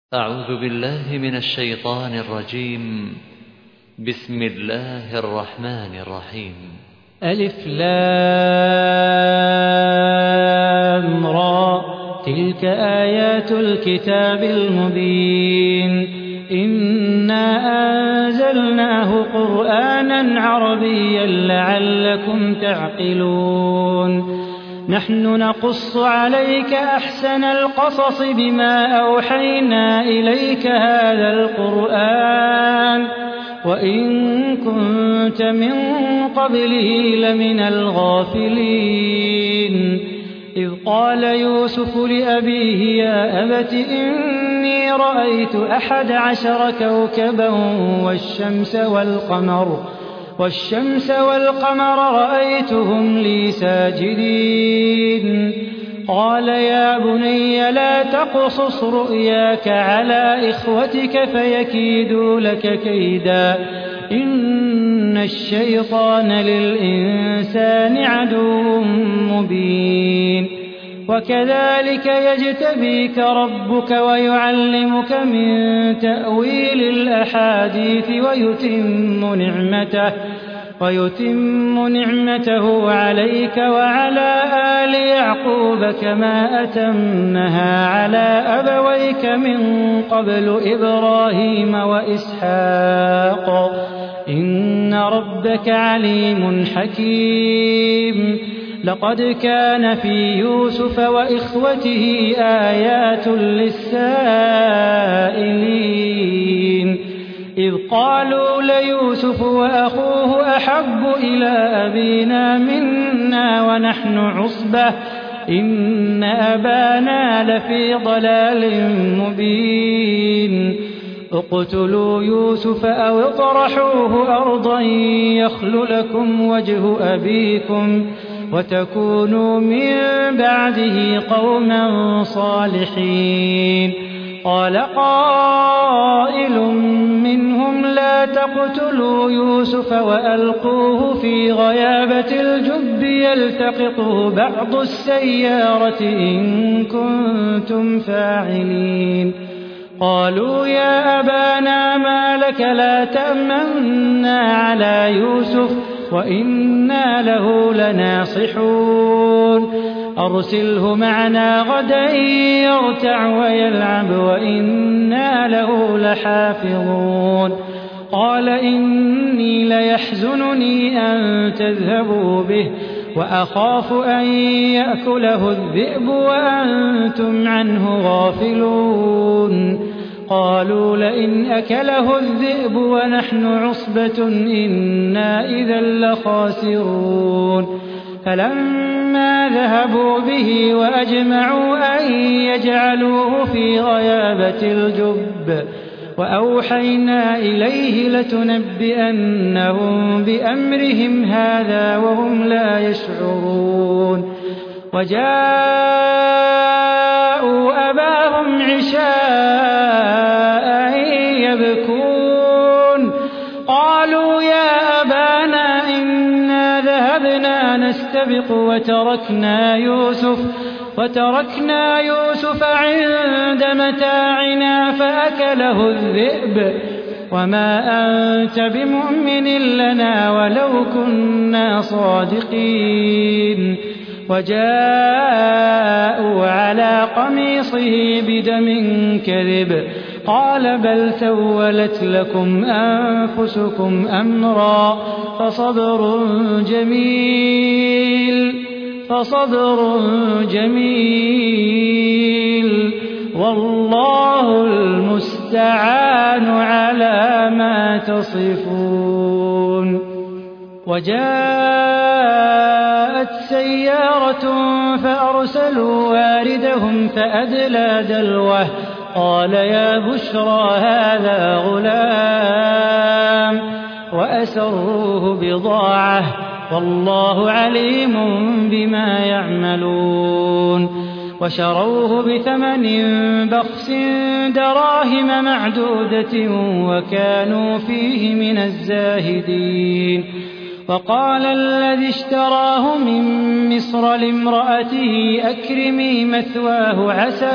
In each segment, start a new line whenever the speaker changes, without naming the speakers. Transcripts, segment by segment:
أعوذ بالله من الشيطان الرجيم. بسم الله الرحمن الرحيم.
ألف لام را، تلك آيات الكتاب المبين. إنا أنزلناه قرآنا عربيا لعلكم تعقلون. نحن نقص عليك أحسن القصص بما أوحينا إليك هذا القرآن وإن كنت من قبله لمن الغافلين. إذ قال يوسف لأبيه يا أبت إني رأيت 11 كوكبا والشمس والقمر رأيتهم لي ساجدين. قال يا بني لا تقصص رؤياك على إخوتك فيكيدوا لك كيدا إن الشيطان للإنسان عدو مبين. وكذلك يجتبيك ربك ويعلمك من تأويل الأحاديث ويتم نعمته عليك وعلى آل يعقوب كما أتمها على أبويك من قبل إبراهيم وإسحاق إن ربك عليم حكيم. لقد كان في يوسف وإخوته آيات للسائلين إذ قالوا ليوسف وأخوه أحب إلى أبينا منا ونحن عصبة إن أبانا لفي ضلال مبين. اقتلوا يوسف أو اطرحوه أرضا يخل لكم وجه أبيكم وتكونوا من بعده قوما صالحين. قال قائل منهم لا تقتلوا يوسف وألقوه في غيابة الجب يلتقطه بعض السيارة إن كنتم فاعلين. قالوا يا أبانا ما لك لا تأمنا على يوسف وإنا له لناصحون. أرسله معنا غدا يرتع ويلعب وإنا له لحافظون. قال إني ليحزنني أن تذهبوا به وأخاف أن يأكله الذئب وأنتم عنه غافلون. قالوا لئن أكله الذئب ونحن عصبة إنا إذا لخاسرون. فلما ذهبوا به وأجمعوا أن يجعلوه في غيابة الجب وأوحينا إليه لتنبئنهم بأمرهم هذا وهم لا يشعرون. وجاءوا أباهم عشاء يبكون. قالوا يا أبانا إنا ذهبنا نستبق وتركنا يوسف عند متاعنا فأكله الذئب وما أنت بمؤمن لنا ولو كنا صادقين. وجاءوا على قميصه بدم كذب قال بل سولت لكم أنفسكم أمرا فصبر جميل والله المستعان على ما تصفون. وجاءت سيارة فأرسلوا واردهم فأدلى دلوه قال يا بشرى هذا غلام وأسروه بضاعة والله عليم بما يعملون. وشروه بثمن بخس دراهم معدودة وكانوا فيه من الزاهدين. وقال الذي اشتراه من مصر لامرأته أكرمي مثواه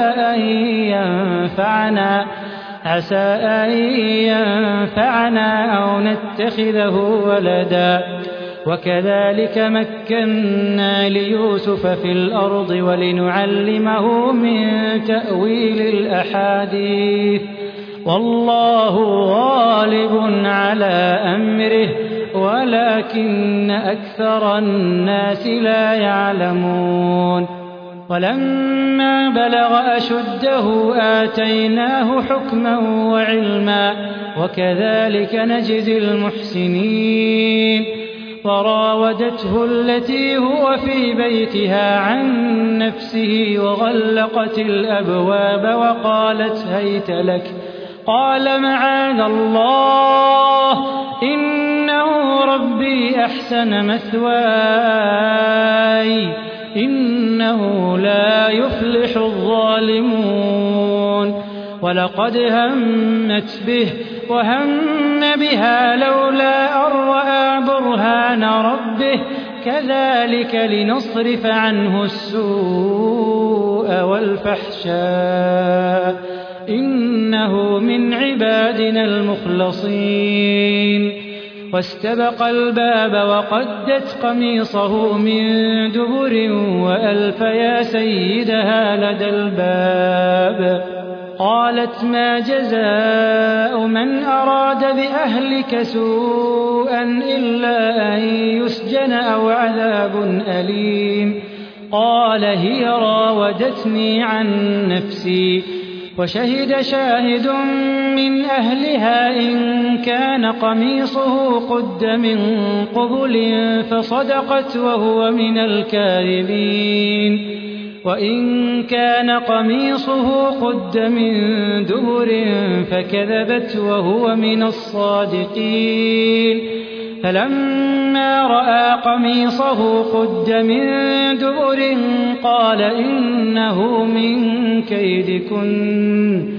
عسى أن ينفعنا أو نتخذه ولدا وكذلك مكنا ليوسف في الأرض ولنعلمه من تأويل الأحاديث والله غالب على أمره ولكن أكثر الناس لا يعلمون ولما بلغ أشده آتيناه حكما وعلما وكذلك نجزي المحسنين وراودته التي هو في بيتها عن نفسه وغلقت الأبواب وقالت هيت لك قال معاذ الله إنه ربي أحسن مثواي إنه لا يفلح الظالمون ولقد همت به وهم بها لولا أن رأى برهان ربه كذلك لنصرف عنه السوء والفحشاء إنه من عبادنا المخلصين واستبق الباب وقدت قميصه من دبر وألف يا سيدها لدى الباب قالت ما جزاء من أراد بأهلك سوءا إلا أن يسجن أو عذاب أليم قال هي راودتني عن نفسي وشهد شاهد من أهلها إن كان قميصه قد من قبل فصدقت وهو من الكاذبين وإن كان قميصه قد من دبر فكذبت وهو من الصادقين فلما رأى قميصه قد من دبر قال إنه من كيدكن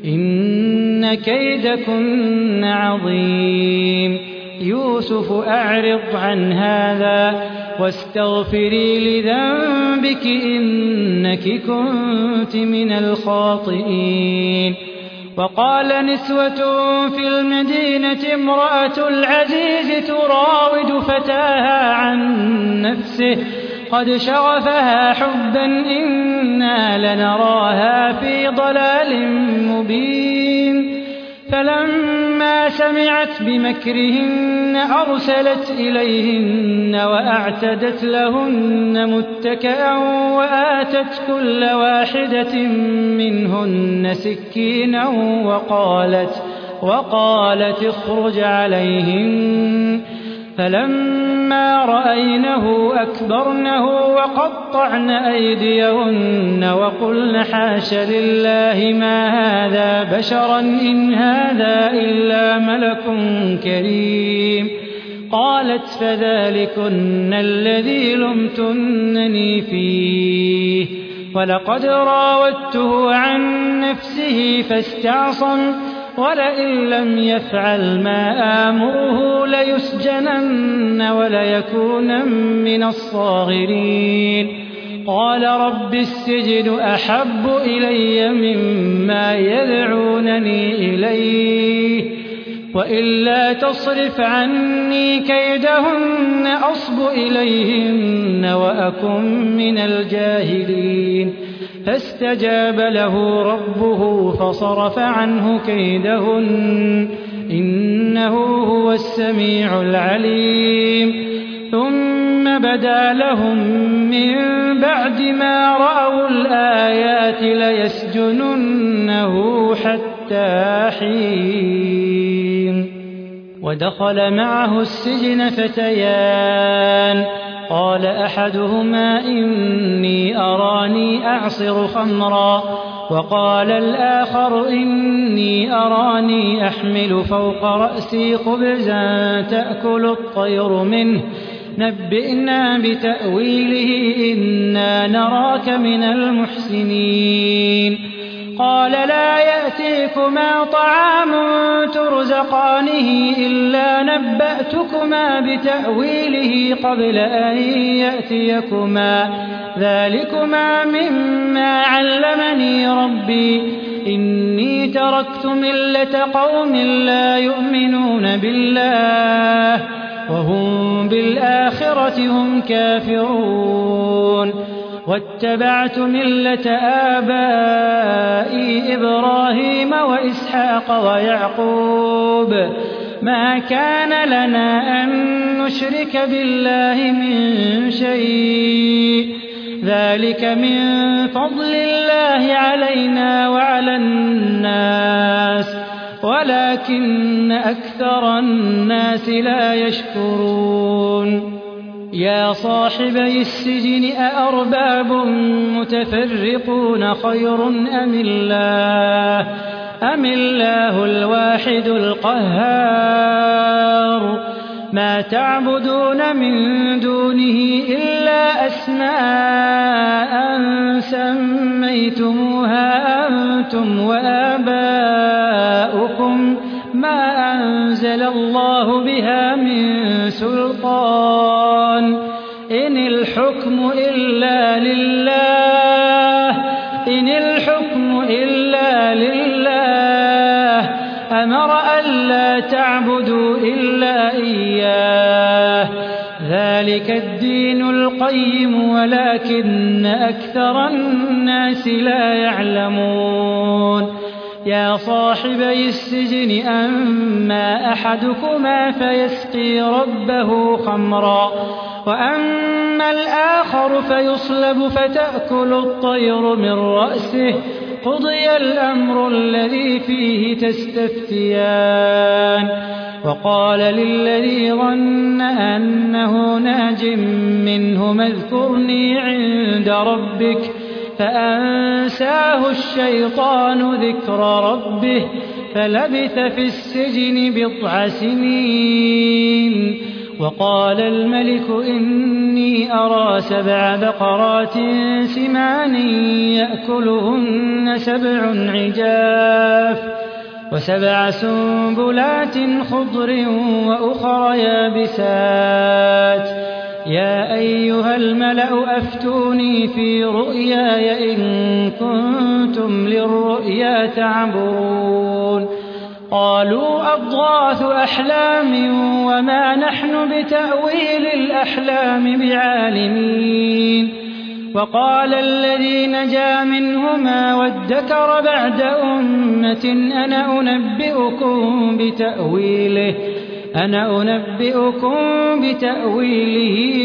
إن كيدكن عظيم يوسف أعرض عن هذا واستغفري لذنبك إنك كنت من الخاطئين وقال نسوة في المدينة امرأة العزيز تراود فتاها عن نفسه قد شغفها حبا إنا لنراها في ضلال مبين فلما سمعت بمكرهن أرسلت إليهن وأعتدت لهن متكئا وآتت كل واحدة منهن سكينا وقالت اخرج عليهن فلما رأينه أكبرنه وقطعن أيديهن وقلن حاش لله ما هذا بشرا إن هذا إلا ملك كريم قالت فذلكن الذي لمتنني فيه ولقد راودته عن نفسه فاستعصم ولئن لم يفعل ما آمره ليسجنن وليكون من الصاغرين قال رب السجن أحب إلي مما يدعونني إليه وإلا تصرف عني كيدهن أصب إليهن وأكن من الجاهلين فاستجاب له ربه فصرف عنه كيدهن إنه هو السميع العليم ثم بدا لهم من بعد ما رأوا الآيات ليسجننه حتى حين ودخل معه السجن فتيان قال أحدهما إني أراني أعصر خمرا وقال الآخر إني أراني أحمل فوق رأسي خبزا تأكل الطير منه نبئنا بتأويله إنا نراك من المحسنين قال لا يأتيكما طعام ترزقانه إلا نبأتكما بتأويله قبل أن يأتيكما ذلكما مما علمني ربي إني تركت ملة قوم لا يؤمنون بالله وهم بالآخرة هم كافرون واتبعت ملة آبائي إبراهيم وإسحاق ويعقوب ما كان لنا أن نشرك بالله من شيء ذلك من فضل الله علينا وعلى الناس ولكن أكثر الناس لا يشكرون يا صاحبي السجن أأرباب متفرقون خير أم الله الواحد القهار ما تعبدون من دونه إلا أسماء سميتموها أنتم وآباؤكم ما أنزل الله بها من سلطان إن الحكم إلا لله أمر ألا تعبدوا إلا إياه ذلك الدين القيم ولكن أكثر الناس لا يعلمون يا صاحبي السجن أما أحدكما فيسقي ربه خمرا وأما الآخر فيصلب فتأكل الطير من رأسه قضي الأمر الذي فيه تستفتيان وقال للذي ظن أنه ناج منهما اذكرني عند ربك فأنساه الشيطان ذكر ربه فلبث في السجن 9 سنين وقال الملك إني أرى 7 بقرات سمان يأكلهن 7 عجاف و7 سنبلات خضر وأخر يابسات يا أيها الملأ أفتوني في رؤياي إن كنتم للرؤيا تعبرون قالوا أضغاث أحلام وما نحن بتأويل الأحلام بعالمين وقال الذي نجا منهما وادكر بعد أمة أنا أنبئكم بتأويله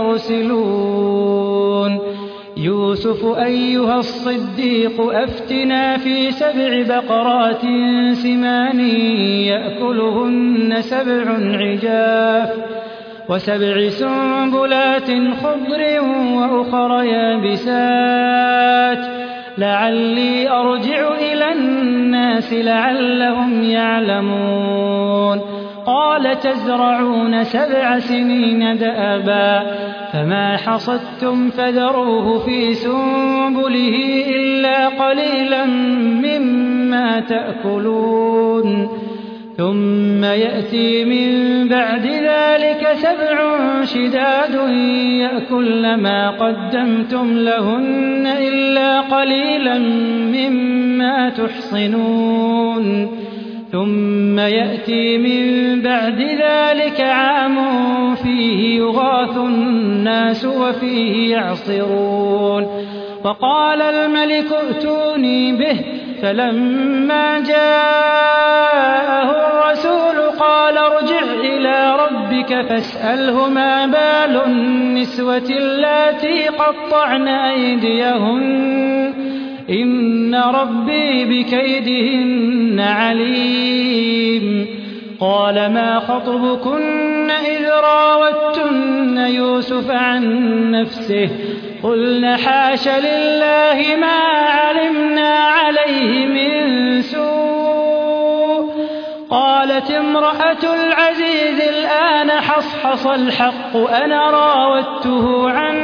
فأرسلون يوسف أيها الصديق أفتنا في 7 بقرات سمان يأكلهن 7 عجاف و7 سنبلات خضر وأخر يابسات لعلي أرجع إلى الناس لعلهم يعلمون قال تزرعون 7 سنين دأبا فما حصدتم فذروه في سنبله إلا قليلا مما تأكلون ثم يأتي من بعد ذلك 7 شداد يأكلن ما قدمتم لهن إلا قليلا مما تحصنون ثم يأتي من بعد ذلك عام فيه يغاث الناس وفيه يعصرون وقال الملك ائتوني به فلما جاءه الرسول قال ارجع إلى ربك فاسأله ما بال النسوة اللاتي قطعن أيديهن إن ربي بكيدهن عليم قال ما خطبكن إذ راوتن يوسف عن نفسه قلن حاش لله ما علمنا عليه من سوء قالت امرأة العزيز الآن حصحص الحق أنا راودته عن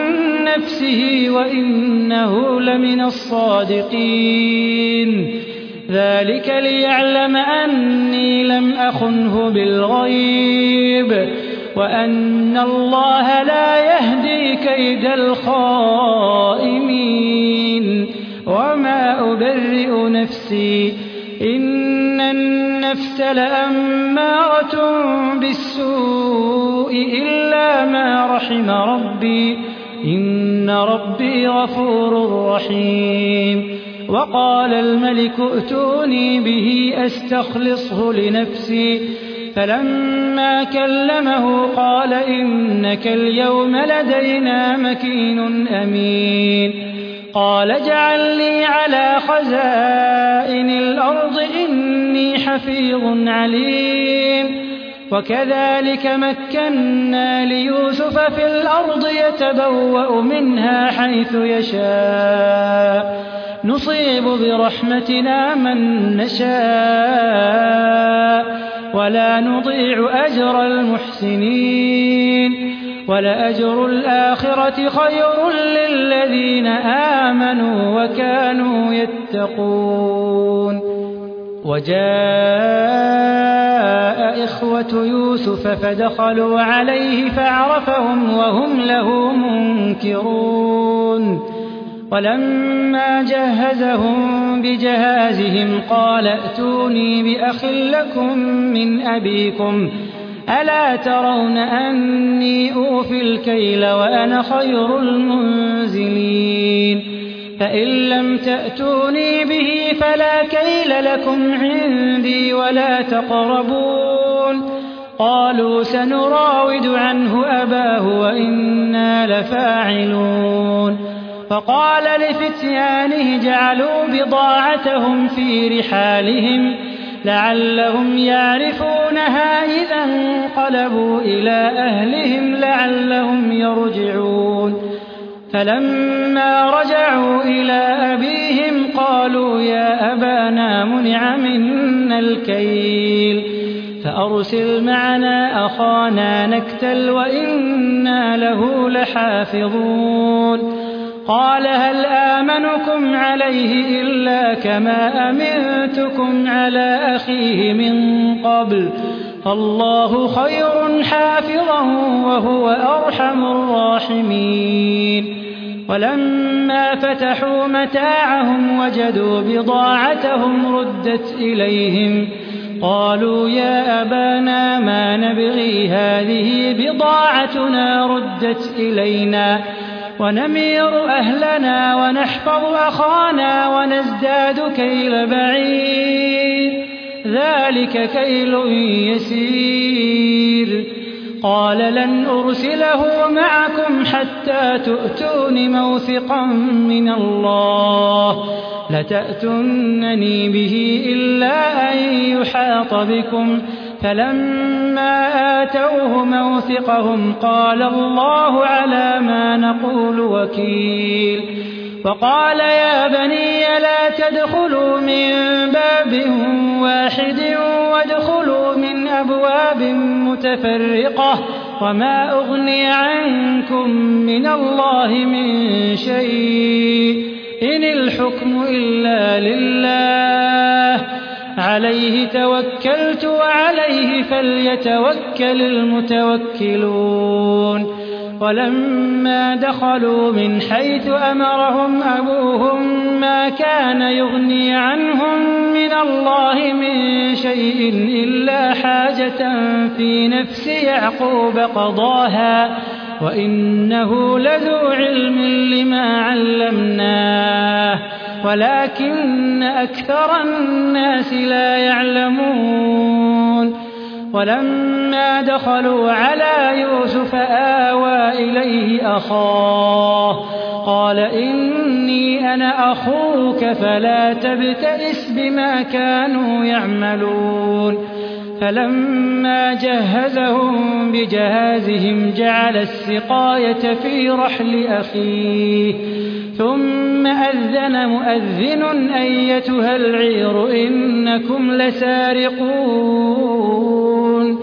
نفسه وإنه لمن الصادقين ذلك ليعلم أني لم أخنه بالغيب وأن الله لا يهدي كيد الخائنين وما أبرئ نفسي إن النفس لأمارة بالسوء إلا ما رحم ربي إن ربي غفور رحيم وقال الملك ائتوني به أستخلصه لنفسي فلما كلمه قال إنك اليوم لدينا مكين أمين قال اجعلني على خزائن الأرض إني حفيظ عليم وكذلك مكنا ليوسف في الأرض يتبوأ منها حيث يشاء نصيب برحمتنا من نشاء ولا نضيع أجر المحسنين ولأجر الآخرة خير للذين آمنوا وكانوا يتقون وجاء إخوة يوسف فدخلوا عليه فعرفهم وهم له منكرون ولما جهزهم بجهازهم قال ائتوني بأخ لكم من أبيكم ألا ترون أني أوفي الكيل وأنا خير المنزلين فإن لم تأتوني به فلا كيل لكم عندي ولا تقربون قالوا سنراود عنه أباه وإنا لفاعلون فقال لفتيانه جعلوا بضاعتهم في رحالهم لعلهم يعرفونها إذا انقلبوا إلى أهلهم لعلهم يرجعون فلما رجعوا إلى أبيهم قالوا يا أبانا منع منا الكيل فأرسل معنا أخانا نكتل وإنا له لحافظون قال هل آمنكم عليه إلا كما أمنتكم على أخيه من قبل فالله خير حافظا وهو أرحم الراحمين ولما فتحوا متاعهم وجدوا بضاعتهم ردت إليهم قالوا يا أبانا ما نبغي هذه بضاعتنا ردت إلينا ونمير أهلنا ونحفظ أخانا ونزداد كيل بعير ذلك كيل يسير قال لن أرسله معكم حتى تؤتون موثقا من الله لتأتونني به إلا أن يحاط بكم فلما آتوه موثقهم قال الله على ما نقول وكيل وقال يا بني لا تدخلوا من باب واحد وادخلوا من أبواب متفرقة وما أغني عنكم من الله من شيء إن الحكم إلا لله عليه توكلت وعليه فليتوكل المتوكلون ولما دخلوا من حيث أمرهم أبوهم ما كان يغني عنهم من الله من شيء إلا حاجة في نفس يعقوب قضاها وإنه لذو علم لما علمناه ولكن أكثر الناس لا يعلمون ولما دخلوا على يوسف آوى إليه أخاه قال إني أنا أخوك فلا تبتئس بما كانوا يعملون فلما جهزهم بجهازهم جعل السقاية في رحل أخيه ثم أذن مؤذن أيتها العير إنكم لسارقون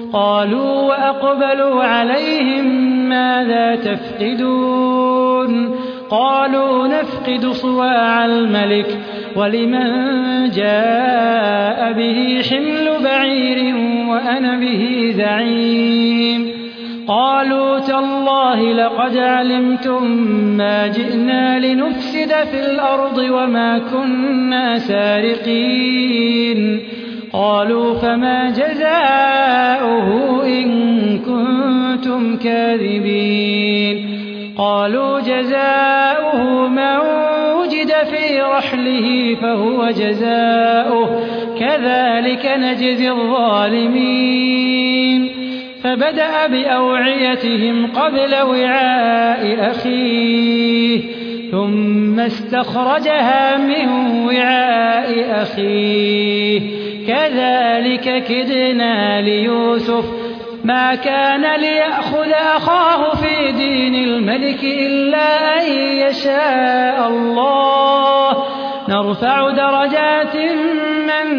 قالوا وأقبلوا عليهم ماذا تفقدون قالوا نفقد صواع الملك ولمن جاء به حمل بعير وأنا به زعيم قالوا تالله لقد علمتم ما جئنا لنفسد في الأرض وما كنا سارقين قالوا فما جزاؤه إن كنتم كاذبين قالوا جزاؤه من وجد في رحله فهو جزاؤه كذلك نجزي الظالمين فبدأ بأوعيتهم قبل وعاء أخيه ثم استخرجها من وعاء أخيه كذلك كدنا ليوسف ما كان ليأخذ أخاه في دين الملك إلا أن يشاء الله نرفع درجات من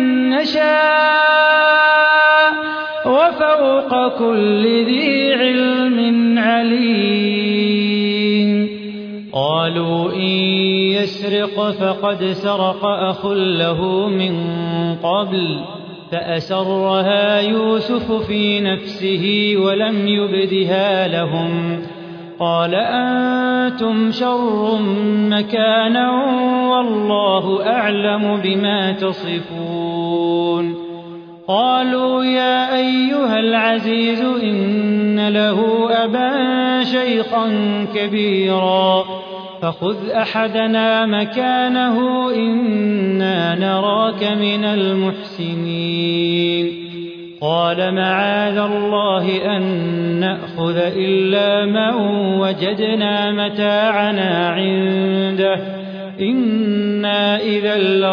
نشاء وفوق كل ذي علم عليم قالوا إن يسرق فقد سرق أخ له من قبل فأسرها يوسف في نفسه ولم يبدها لهم قال أنتم شر مكانا والله أعلم بما تصفون قالوا يا أيها العزيز إن له أبا شيخا كبيرا فخذ أحدنا مكانه إنا نراك من المحسنين قال معاذ الله أن نأخذ إلا من وجدنا متاعنا عنده إنا إذا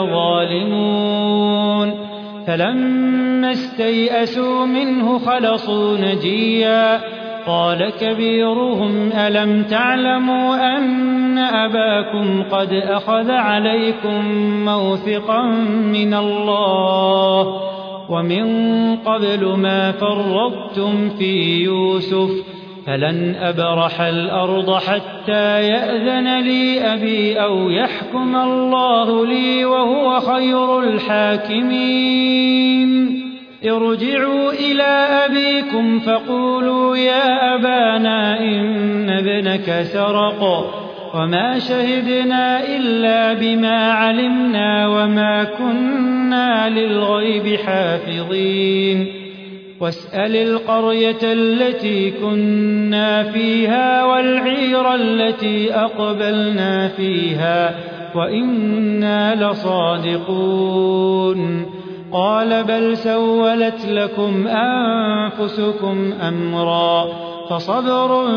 لظالمون فلما استيئسوا منه خلصوا نجيا قال كبيرهم ألم تعلموا أن أباكم قد أخذ عليكم موثقا من الله ومن قبل ما فرطتم في يوسف فلن أبرح الأرض حتى يأذن لي أبي أو يحكم الله لي وهو خير الحاكمين ارجعوا إلى أبيكم فقولوا يا أبانا إن ابنك سرق وما شهدنا إلا بما علمنا وما كنا للغيب حافظين واسأل القرية التي كنا فيها والعير التي أقبلنا فيها وإنا لصادقون قال بل سولت لكم أنفسكم أمرا فصبر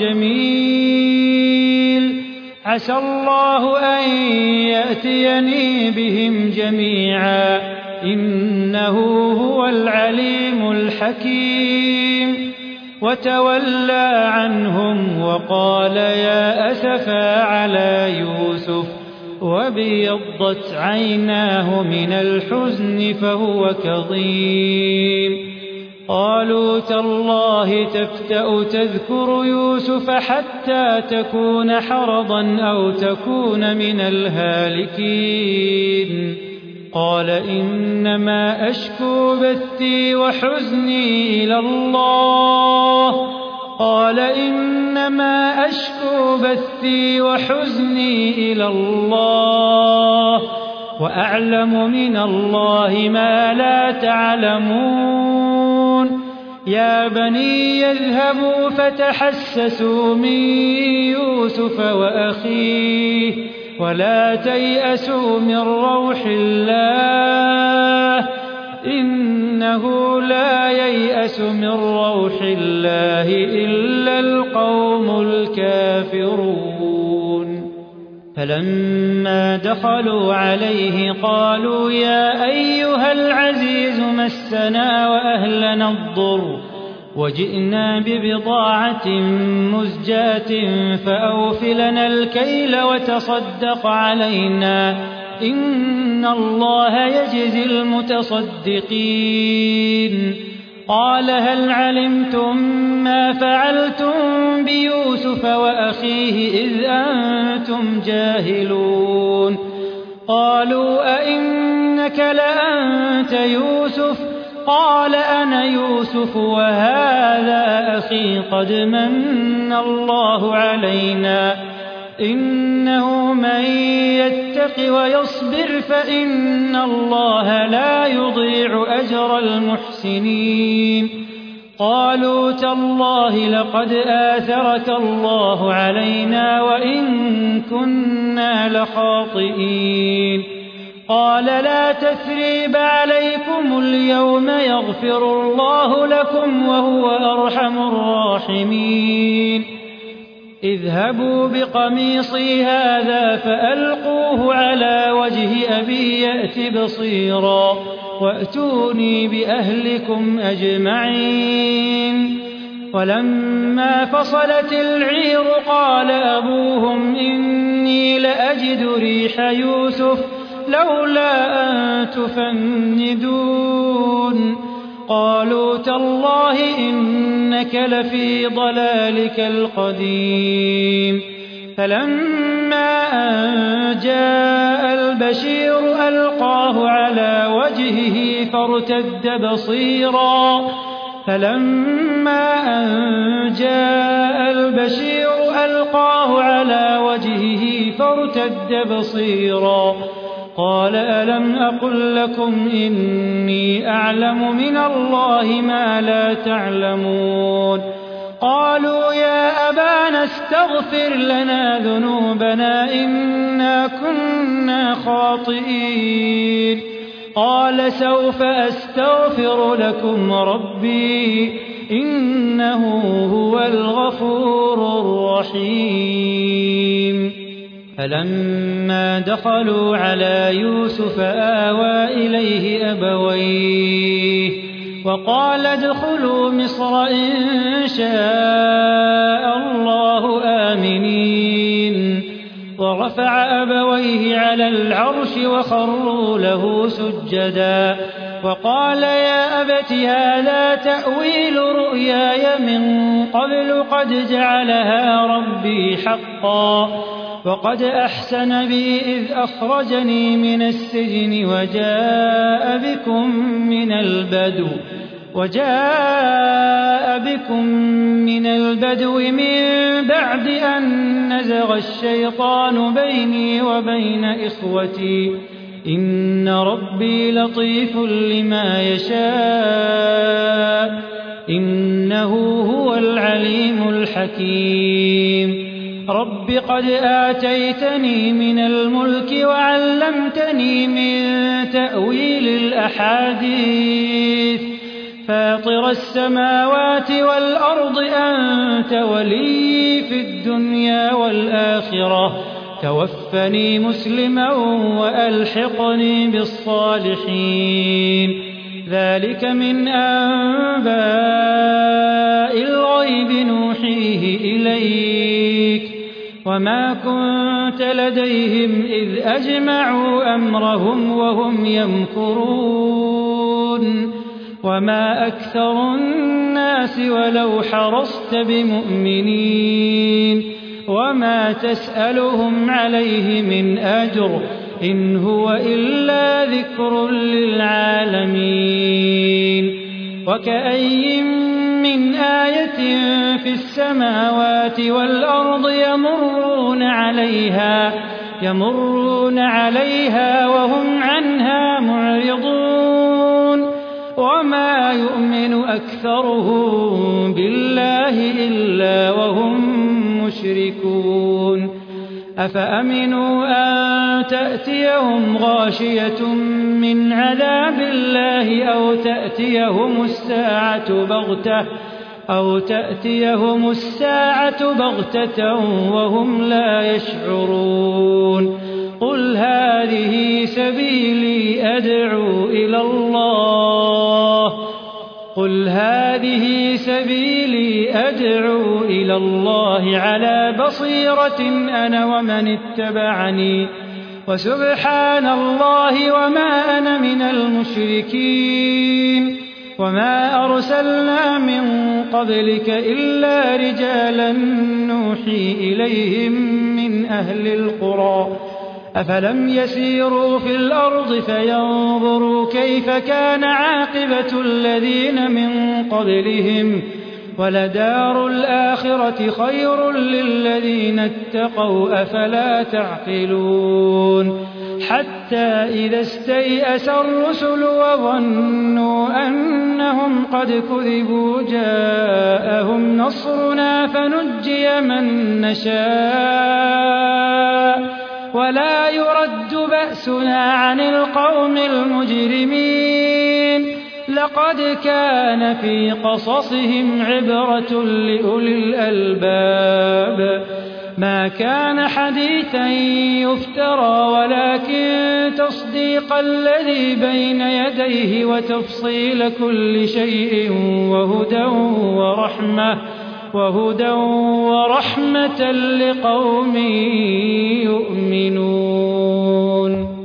جميل عسى الله أن يأتيني بهم جميعا إنه هو العليم الحكيم وتولى عنهم وقال يا أسفا على يوسف وابيضت عيناه من الحزن فهو كظيم قالوا تالله تفتأ تذكر يوسف حتى تكون حرضا أو تكون من الهالكين قال إنما أشكو بثي وحزني إلى الله قال إنما أشكو بثي وحزني إلى الله وأعلم من الله ما لا تعلمون يا بني يذهبوا فتحسسوا من يوسف وأخيه ولا تيأسوا من روح الله إنه لا ييأس من روح الله إلا القوم الكافرون فلما دخلوا عليه قالوا يا أيها العزيز مسنا وأهلنا الضر وجئنا ببضاعة مزجاة فأوف لنا الكيل وتصدق علينا إن الله يجزي المتصدقين قال هل علمتم ما فعلتم بيوسف وأخيه إذ أنتم جاهلون قالوا أئنك لأنت يوسف قال أنا يوسف وهذا أخي قد من الله علينا إنه من يتق ويصبر فإن الله لا يضيع أجر المحسنين قالوا تالله لقد آثرك الله علينا وإن كنا لخاطئين قال لا تثريب عليكم اليوم يغفر الله لكم وهو أرحم الراحمين اذهبوا بقميصي هذا فألقوه على وجه أبي يأت بصيرا وأتوني بأهلكم أجمعين ولما فصلت العير قال أبوهم إني لأجد ريح يوسف لولا أن تفندون قالوا تالله إنك لفي ضلالك القديم فلما أن جاء البشير ألقاه على وجهه فارتد بصيرا فلما أن جاء البشير ألقاه على وجهه فارتد بصيرا قال ألم أقل لكم إني أعلم من الله ما لا تعلمون قالوا يا أبانا استغفر لنا ذنوبنا إنا كنا خاطئين قال سوف أستغفر لكم ربي إنه هو الغفور الرحيم فلما دخلوا على يوسف آوى إليه أبويه وقال ادخلوا مصر إن شاء الله آمنين ورفع أبويه على العرش وخروا له سجدا وقال يا أبت هذا تأويل رؤياي من قبل قد جعلها ربي حقا وقد أحسن بي إذ أخرجني من السجن وجاء بكم من البدو من بعد أن نزغ الشيطان بيني وبين إخوتي إن ربي لطيف لما يشاء إنه هو العليم الحكيم رب قد آتيتني من الملك وعلمتني من تأويل الأحاديث فاطر السماوات والأرض أنت ولي في الدنيا والآخرة توفني مسلما وألحقني بالصالحين ذلك من أنباء الغيب نوحيه إليك وما كنت لديهم إذ أجمعوا أمرهم وهم يمكرون وما أكثر الناس ولو حرصت بمؤمنين وما تسألهم عليه من أجر إن هو إلا ذكر للعالمين وكأي من آية في السماوات والأرض يمرون عليها وهم عنها معرضون وما يؤمن أكثرهم بالله إلا وهم مشركون أفأمنوا أن تأتيهم غاشية من عذاب الله أو تأتيهم الساعة بغتة وهم لا يشعرون قل هذه سبيلي أدعو إلى الله على بصيرة أنا ومن اتبعني وسبحان الله وما أنا من المشركين وما أرسلنا من قبلك إلا رجالا نوحي إليهم من أهل القرى أفلم يسيروا في الأرض فينظروا كيف كان عاقبة الذين من قبلهم ولدار الآخرة خير للذين اتقوا أفلا تعقلون حتى إذا استيأس الرسل وظنوا أنهم قد كذبوا جاءهم نصرنا فنجي من نشاء ولا يرد بأسنا عن القوم المجرمين لقد كان في قصصهم عبرة لأولي الألباب ما كان حديثا يفترى ولكن تصديق الذي بين يديه وتفصيل كل شيء وهدى ورحمة لقوم يؤمنون